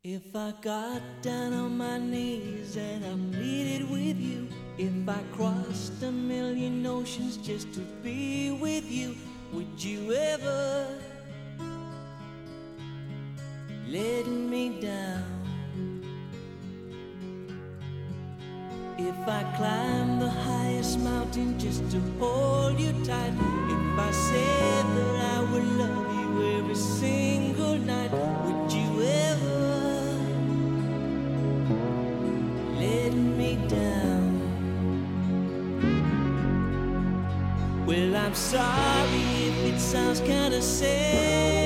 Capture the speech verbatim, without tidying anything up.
If I got down on my knees and I pleaded with you, if I crossed a million oceans just to be with you, would you ever let me down? If I climbed the highest mountain just to hold you tight, if I said that I would love you every single night, would you ever let me down? Well, I'm sorry if it sounds kinda sad,